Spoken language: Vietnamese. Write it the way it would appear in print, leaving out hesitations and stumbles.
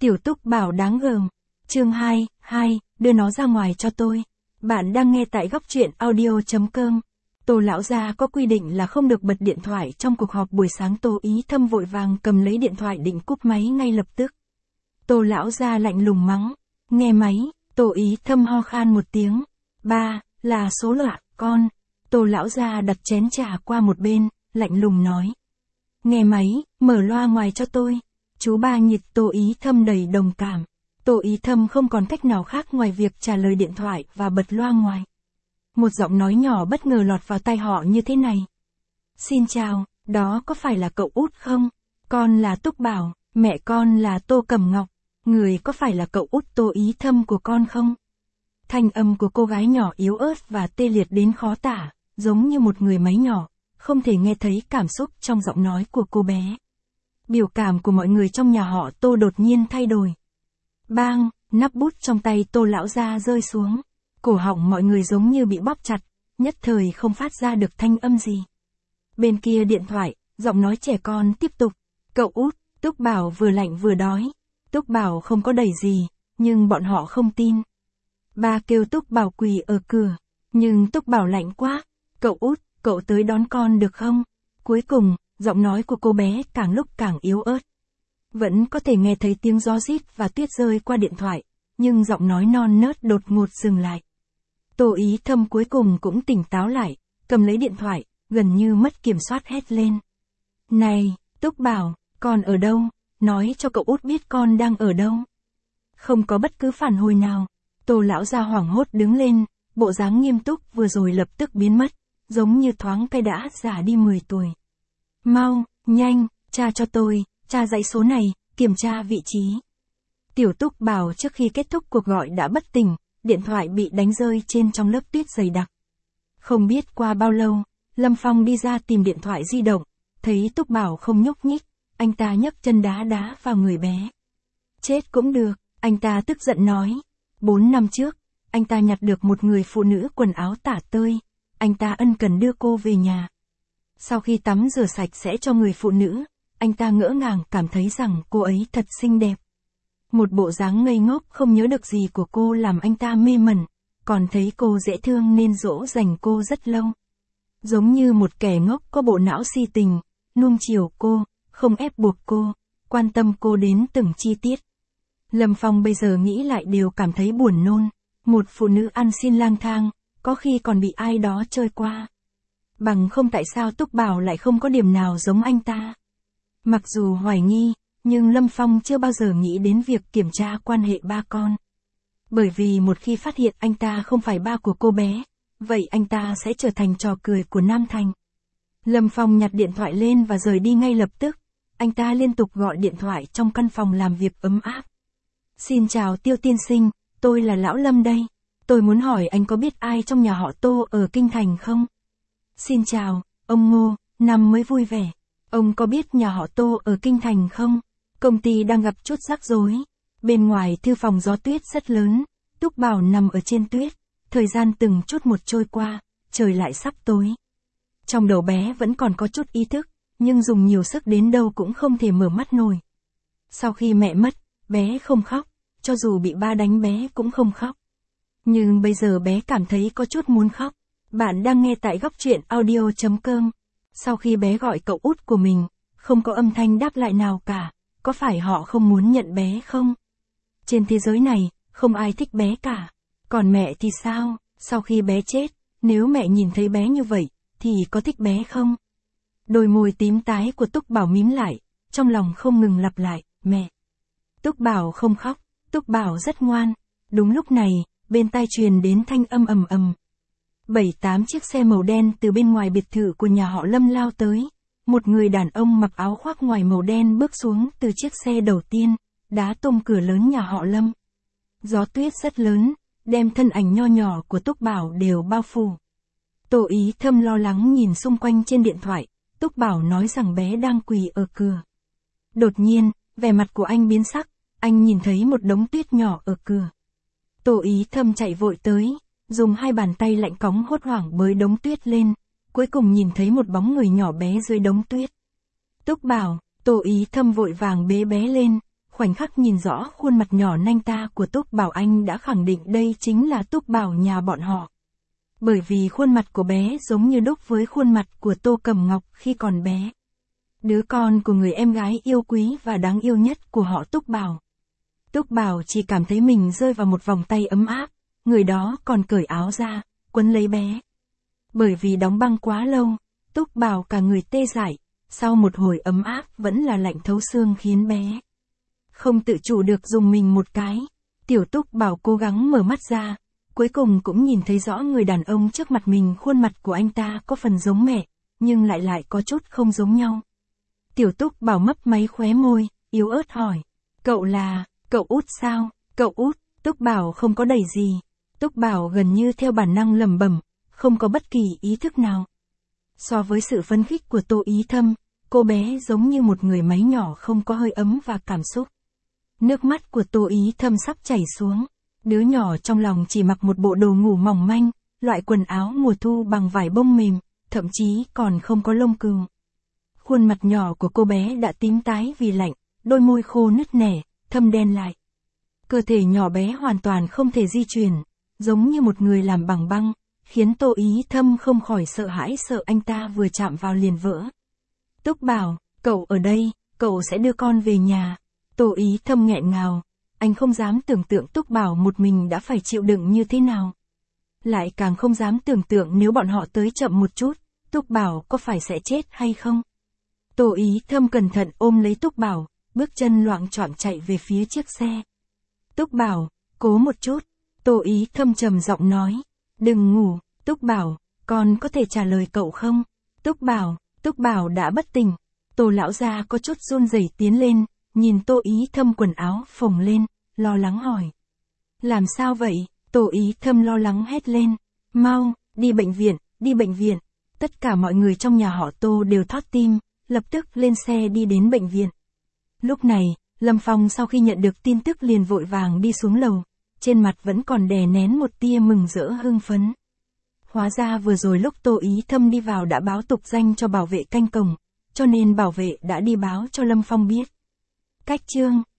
Tiểu Túc Bảo đáng gờm. Chương 2, đưa nó ra ngoài cho tôi. Bạn đang nghe tại góc truyện audio.com. Tô lão gia có quy định là không được bật điện thoại trong cuộc họp buổi sáng. Tô Ý Thâm vội vàng cầm lấy điện thoại định cúp máy ngay lập tức. Tô lão gia lạnh lùng mắng. Nghe máy, Tô Ý Thâm ho khan một tiếng. Ba, là số lạ, con. Tô lão gia đặt chén trà qua một bên, lạnh lùng nói. Nghe máy, mở loa ngoài cho tôi. Chú ba nhịt Tô Ý Thâm đầy đồng cảm. Tô Ý Thâm không còn cách nào khác ngoài việc trả lời điện thoại và bật loa ngoài. Một giọng nói nhỏ bất ngờ lọt vào tai họ như thế này. Xin chào, đó có phải là cậu út không? Con là Túc Bảo, mẹ con là Tô Cẩm Ngọc. Người có phải là cậu út Tô Ý Thâm của con không? Thanh âm của cô gái nhỏ yếu ớt và tê liệt đến khó tả, giống như một người máy nhỏ, không thể nghe thấy cảm xúc trong giọng nói của cô bé. Biểu cảm của mọi người trong nhà họ Tô đột nhiên thay đổi. Bang, nắp bút trong tay Tô lão gia rơi xuống. Cổ họng mọi người giống như bị bóp chặt, nhất thời không phát ra được thanh âm gì. Bên kia điện thoại, giọng nói trẻ con tiếp tục. Cậu út, Túc Bảo vừa lạnh vừa đói. Túc Bảo không có đẩy gì, nhưng bọn họ không tin. Ba kêu Túc Bảo quỳ ở cửa, nhưng Túc Bảo lạnh quá. Cậu út, cậu tới đón con được không? Cuối cùng, giọng nói của cô bé càng lúc càng yếu ớt. Vẫn có thể nghe thấy tiếng gió rít và tuyết rơi qua điện thoại, nhưng giọng nói non nớt đột ngột dừng lại. Tô Ý Thâm cuối cùng cũng tỉnh táo lại, cầm lấy điện thoại, gần như mất kiểm soát hét lên. Này, Túc Bảo, con ở đâu? Nói cho cậu út biết con đang ở đâu. Không có bất cứ phản hồi nào. Tô lão gia hoảng hốt đứng lên, bộ dáng nghiêm túc vừa rồi lập tức biến mất, giống như thoáng cái đã già đi 10 tuổi. Mau, nhanh, tra cho tôi, tra dãy số này, kiểm tra vị trí. Tiểu Túc Bảo trước khi kết thúc cuộc gọi đã bất tỉnh, điện thoại bị đánh rơi trên trong lớp tuyết dày đặc. Không biết qua bao lâu, Lâm Phong đi ra tìm điện thoại di động, thấy Túc Bảo không nhúc nhích, anh ta nhấc chân đá vào người bé. Chết cũng được, anh ta tức giận nói. 4 năm trước, anh ta nhặt được một người phụ nữ quần áo tả tơi, anh ta ân cần đưa cô về nhà. Sau khi tắm rửa sạch sẽ cho người phụ nữ, anh ta ngỡ ngàng cảm thấy rằng cô ấy thật xinh đẹp. Một bộ dáng ngây ngốc không nhớ được gì của cô làm anh ta mê mẩn, còn thấy cô dễ thương nên dỗ dành cô rất lâu. Giống như một kẻ ngốc có bộ não si tình, nuông chiều cô, không ép buộc cô, quan tâm cô đến từng chi tiết. Lâm Phong bây giờ nghĩ lại đều cảm thấy buồn nôn. Một phụ nữ ăn xin lang thang, có khi còn bị ai đó chơi qua. Bằng không tại sao Túc Bảo lại không có điểm nào giống anh ta. Mặc dù hoài nghi, nhưng Lâm Phong chưa bao giờ nghĩ đến việc kiểm tra quan hệ ba con. Bởi vì một khi phát hiện anh ta không phải ba của cô bé, vậy anh ta sẽ trở thành trò cười của Nam Thành. Lâm Phong nhặt điện thoại lên và rời đi ngay lập tức. Anh ta liên tục gọi điện thoại trong căn phòng làm việc ấm áp. Xin chào Tiêu tiên sinh, tôi là Lão Lâm đây. Tôi muốn hỏi anh có biết ai trong nhà họ Tô ở Kinh Thành không? Xin chào, ông Ngô, năm mới vui vẻ. Ông có biết nhà họ Tô ở Kinh Thành không? Công ty đang gặp chút rắc rối. Bên ngoài thư phòng gió tuyết rất lớn. Túc Bảo nằm ở trên tuyết. Thời gian từng chút một trôi qua, trời lại sắp tối. Trong đầu bé vẫn còn có chút ý thức, nhưng dùng nhiều sức đến đâu cũng không thể mở mắt nổi. Sau khi mẹ mất, bé không khóc, cho dù bị ba đánh bé cũng không khóc. Nhưng bây giờ bé cảm thấy có chút muốn khóc. Bạn đang nghe tại góc truyện audio.com. Sau khi bé gọi cậu út của mình, không có âm thanh đáp lại nào cả, có phải họ không muốn nhận bé không? Trên thế giới này, không ai thích bé cả. Còn mẹ thì sao? Sau khi bé chết, nếu mẹ nhìn thấy bé như vậy, thì có thích bé không? Đôi môi tím tái của Túc Bảo mím lại, trong lòng không ngừng lặp lại, mẹ. Túc Bảo không khóc, Túc Bảo rất ngoan. Đúng lúc này, bên tai truyền đến thanh âm ầm ầm. 7-8 chiếc xe màu đen từ bên ngoài biệt thự của nhà họ Lâm lao tới. Một người đàn ông mặc áo khoác ngoài màu đen bước xuống từ chiếc xe đầu tiên, đá tung cửa lớn nhà họ Lâm. Gió tuyết rất lớn, đem thân ảnh nho nhỏ của Túc Bảo đều bao phủ. Tô Ý Thâm lo lắng nhìn xung quanh trên điện thoại, Túc Bảo nói rằng bé đang quỳ ở cửa. Đột nhiên, vẻ mặt của anh biến sắc, anh nhìn thấy một đống tuyết nhỏ ở cửa. Tô Ý Thâm chạy vội tới, dùng hai bàn tay lạnh cóng hốt hoảng bới đống tuyết lên, cuối cùng nhìn thấy một bóng người nhỏ bé dưới đống tuyết. Túc Bảo, Tô Ý Thâm vội vàng bế bé lên, khoảnh khắc nhìn rõ khuôn mặt nhỏ nanh ta của Túc Bảo anh đã khẳng định đây chính là Túc Bảo nhà bọn họ. Bởi vì khuôn mặt của bé giống như đúc với khuôn mặt của Tô Cẩm Ngọc khi còn bé. Đứa con của người em gái yêu quý và đáng yêu nhất của họ Túc Bảo. Túc Bảo chỉ cảm thấy mình rơi vào một vòng tay ấm áp, người đó còn cởi áo ra, quấn lấy bé. Bởi vì đóng băng quá lâu, Túc Bảo cả người tê dại, sau một hồi ấm áp vẫn là lạnh thấu xương khiến bé không tự chủ được dùng mình một cái. Tiểu Túc Bảo cố gắng mở mắt ra, cuối cùng cũng nhìn thấy rõ người đàn ông trước mặt mình. Khuôn mặt của anh ta có phần giống mẹ, nhưng lại có chút không giống nhau. Tiểu Túc Bảo mấp máy khóe môi, yếu ớt hỏi, cậu là, cậu út sao, cậu út? Túc Bảo không có đẩy gì. Túc Bảo gần như theo bản năng lẩm bẩm, không có bất kỳ ý thức nào. So với sự phấn khích của Tô Ý Thâm, cô bé giống như một người máy nhỏ không có hơi ấm và cảm xúc. Nước mắt của Tô Ý Thâm sắp chảy xuống. Đứa nhỏ trong lòng chỉ mặc một bộ đồ ngủ mỏng manh, loại quần áo mùa thu bằng vải bông mềm, thậm chí còn không có lông cừu. Khuôn mặt nhỏ của cô bé đã tím tái vì lạnh, đôi môi khô nứt nẻ, thâm đen lại. Cơ thể nhỏ bé hoàn toàn không thể di chuyển, giống như một người làm bằng băng, khiến Tô Ý Thâm không khỏi sợ hãi, sợ anh ta vừa chạm vào liền vỡ. Túc Bảo, cậu ở đây, cậu sẽ đưa con về nhà. Tô Ý Thâm nghẹn ngào, anh không dám tưởng tượng Túc Bảo một mình đã phải chịu đựng như thế nào. Lại càng không dám tưởng tượng nếu bọn họ tới chậm một chút, Túc Bảo có phải sẽ chết hay không. Tô Ý Thâm cẩn thận ôm lấy Túc Bảo, bước chân loạng choạng chạy về phía chiếc xe. Túc Bảo, cố một chút. Tô Ý Thâm trầm giọng nói. Đừng ngủ, Túc Bảo, con có thể trả lời cậu không? Túc Bảo đã bất tỉnh. Tô lão gia có chút run rẩy tiến lên, nhìn Tô Ý Thâm quần áo phồng lên, lo lắng hỏi. Làm sao vậy? Tô Ý Thâm lo lắng hét lên. Mau, đi bệnh viện, đi bệnh viện. Tất cả mọi người trong nhà họ Tô đều thót tim, lập tức lên xe đi đến bệnh viện. Lúc này, Lâm Phong sau khi nhận được tin tức liền vội vàng đi xuống lầu, trên mặt vẫn còn đè nén một tia mừng rỡ hưng phấn. Hóa ra vừa rồi lúc Tô Ý Thâm đi vào đã báo tục danh cho bảo vệ canh cổng, cho nên bảo vệ đã đi báo cho Lâm Phong biết. Cách chương